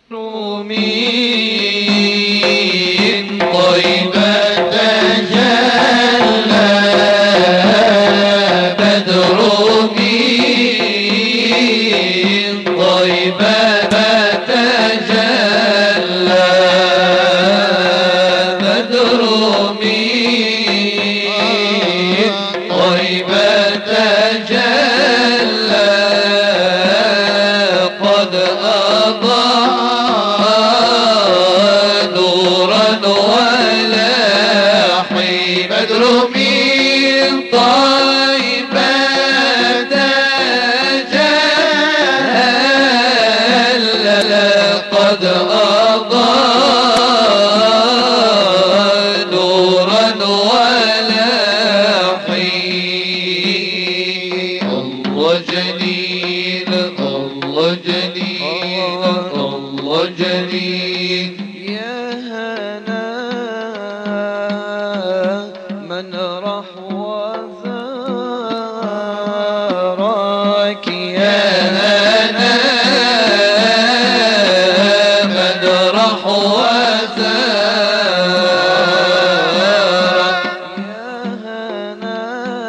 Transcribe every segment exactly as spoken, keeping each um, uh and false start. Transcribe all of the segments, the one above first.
من طيبة تجلى بدر من طيبة تجلى بدر من طيبة تجلى قد أضاء نورا ولاحي بدر من طيبة تجلى قد أضاء نورا ولاحي الله جليل الله جليل الله جليل يا هنا من راح وزارك يا هنا من راح وزارك يا هنا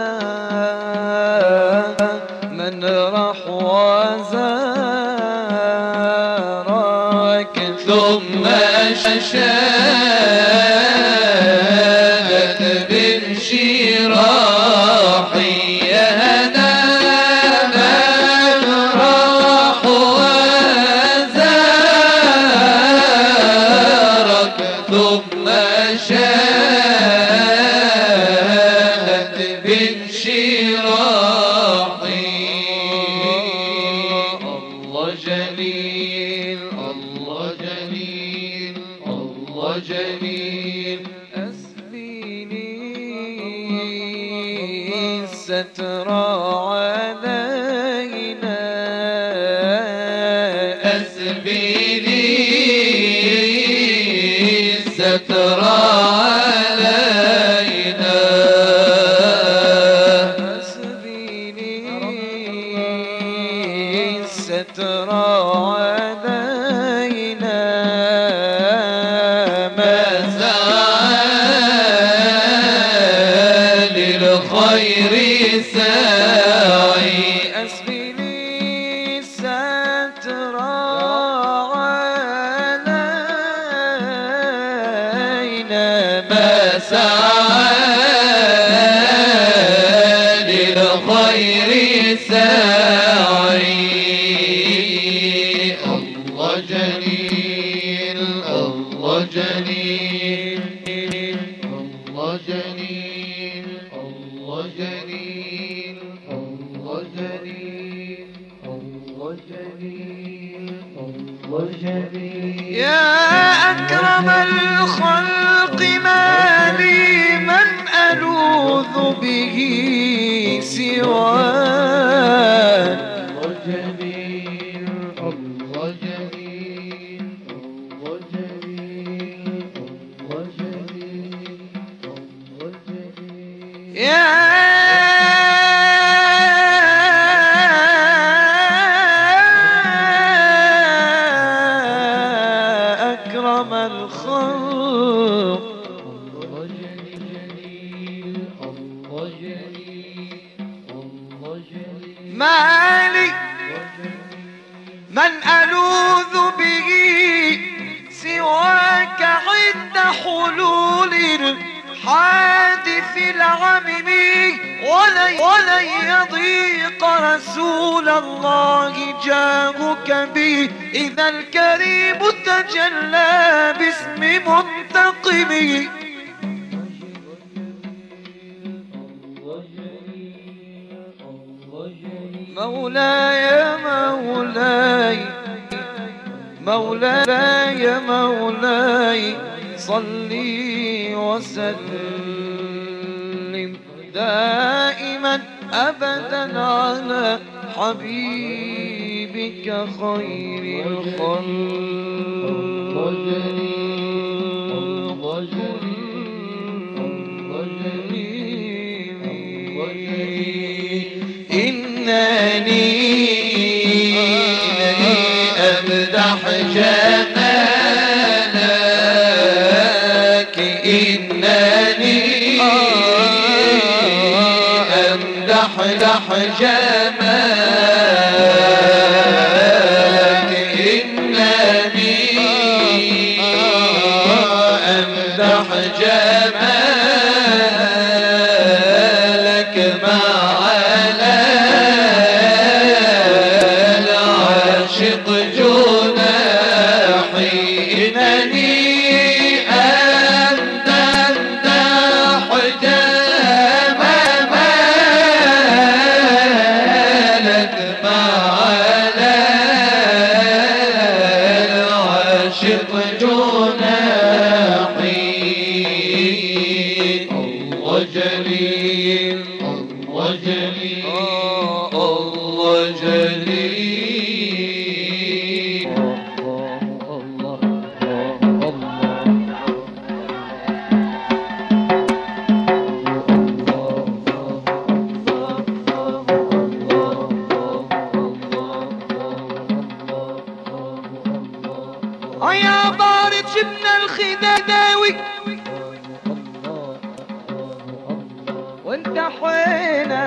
من راح وزارك ثم شاشات بالشراحي يا هنا من راح وزارك ثم شاشات بالشراحي الله جليل الله جليل الله جليل أسبيني الستر علينا أسبيني الستر علينا أسبيني الستر علينا ما سعى للخير ساعي أسبيني الستر علينا ما سعى للخير ساعي الله جليل الله جليل الله جليل الله جليل الله جليل الله جليل الله جليل يا أكرم الخلق ما لي من ألوذ به سواك الله جليل الله جليل الله جليل الله جليل الله جليل يا أكرم الخلق الله جليل الله جليل الله جليل ما لي من ألوذ به سواك عند حلول الحادث العمم ولن ولن يضيق رسول الله جاهك به إذا الكريم تجلى باسم منتقم مولاي مولاي مولاي مولاي صلي وسلم دائما أبدا على حبيبك خير الخلق إنني أمدح جمالك إنني أمدح لح جمالك إنني أمدح جمالك ما على العاشق جناحي إنني أنت أمدح جمالك ما على العاشق جناحي الله جليل الله جليل الله جليل الله يا بارد جبنا الخداداوي وانت حوينا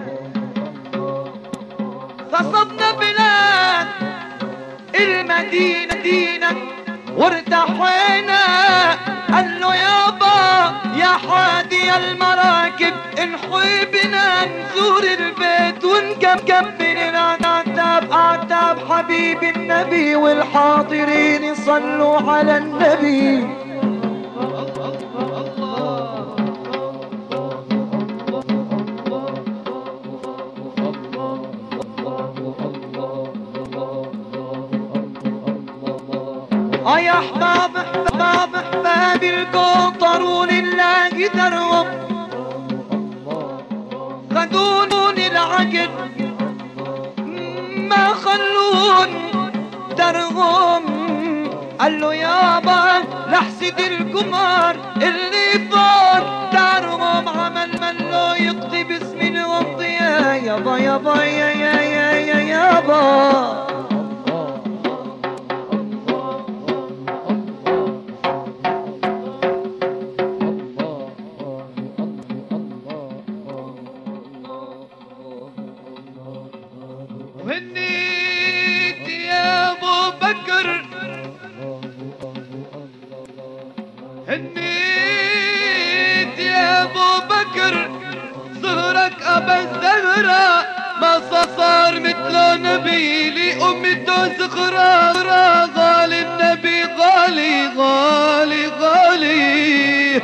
غصبنا بلاد المدينة دينا وارتحينا. قال له يابا يا حادي المراكب انحوي بنا نزور البيت ونكمل العتاب اعتاب حبيب النبي والحاضرين صلوا على النبي. اه يا احباب احباب احباب القطر لله درهم خدوني العقل ما خلون درهم. قال له يابا لحسد القمر اللي فوق دارهم عمل من له يقضي باسم الوضي يا يابا يابا يا يا يا يا يابا. هنيت يا ابو بكر هنيت يا ابو بكر صهرك ابا الزهرة ما صار مثله نبي لأمته زخرة غالي النبي غالي غالي غالي.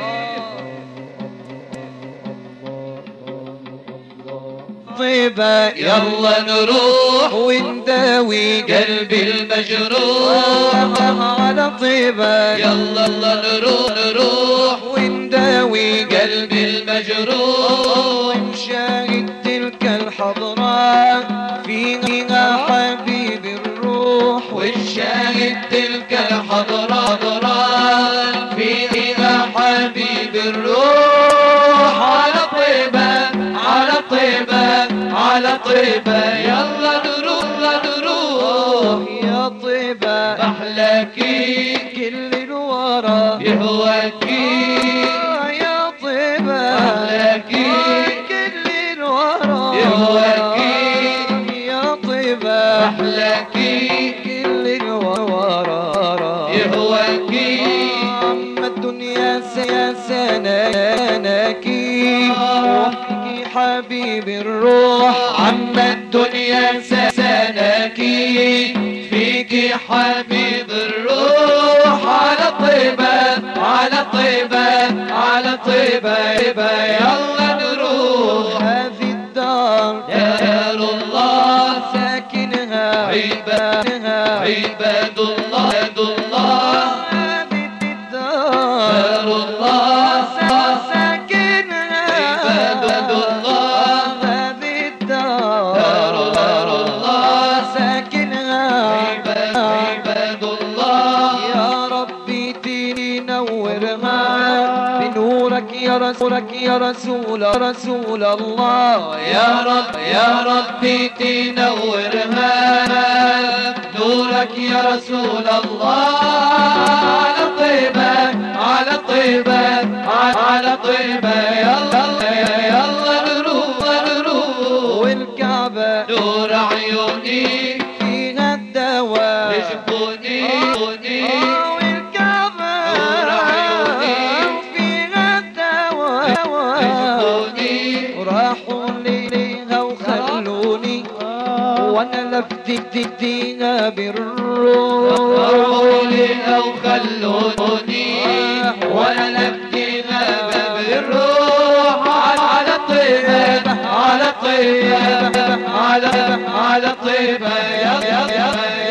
طيبة يلا نروح ونداوي قلبي المجروح على طيبة يلا الله نروح نروح ونداوي قلبي المجروح ونشاهد تلك الحضرات فيها حبيب الروح ونشاهد تلك الحضرات فيها حبيب الروح على طيبة على طيبة على طيبة يلا نروح نروح يا طيبة محلاكي كل الورى يهواكي يا طيبة محلاكي كل الورى يهواكي يا طيبة محلاكي كل الورى يهواكي. عم الدنيا سياساناكي حبيب الروح عم الدنيا سناكي فيكي حبيب الروح على طيبة على طيبة على طيبة يلا نروح. هذه الدار دار الله ساكنها عبادها عباد الله عباد الله. هذه الدار دار الله ساكنها عباد الله. هذه الدار دار الله ساكنها عباد الله. يا ربي تيني نورها بنورك يا رسولك يا رسول رسول الله. يا رب يا ربي تنورها نورك يا رسول الله. على طيبة على طيبة على طيبة يلا يلا نروح نروح. والكعبة نور عيوني فيها الدواء يشوفوني. والكعبة نور عيوني فيها الدواء يشوفوني. وراحوا ليها وخلوني وانا لفت فيها بالروح. راحوا ليها وخلوني وانا لفت فيها بالروح. على طيبة على طيبة على على طيبة يا يا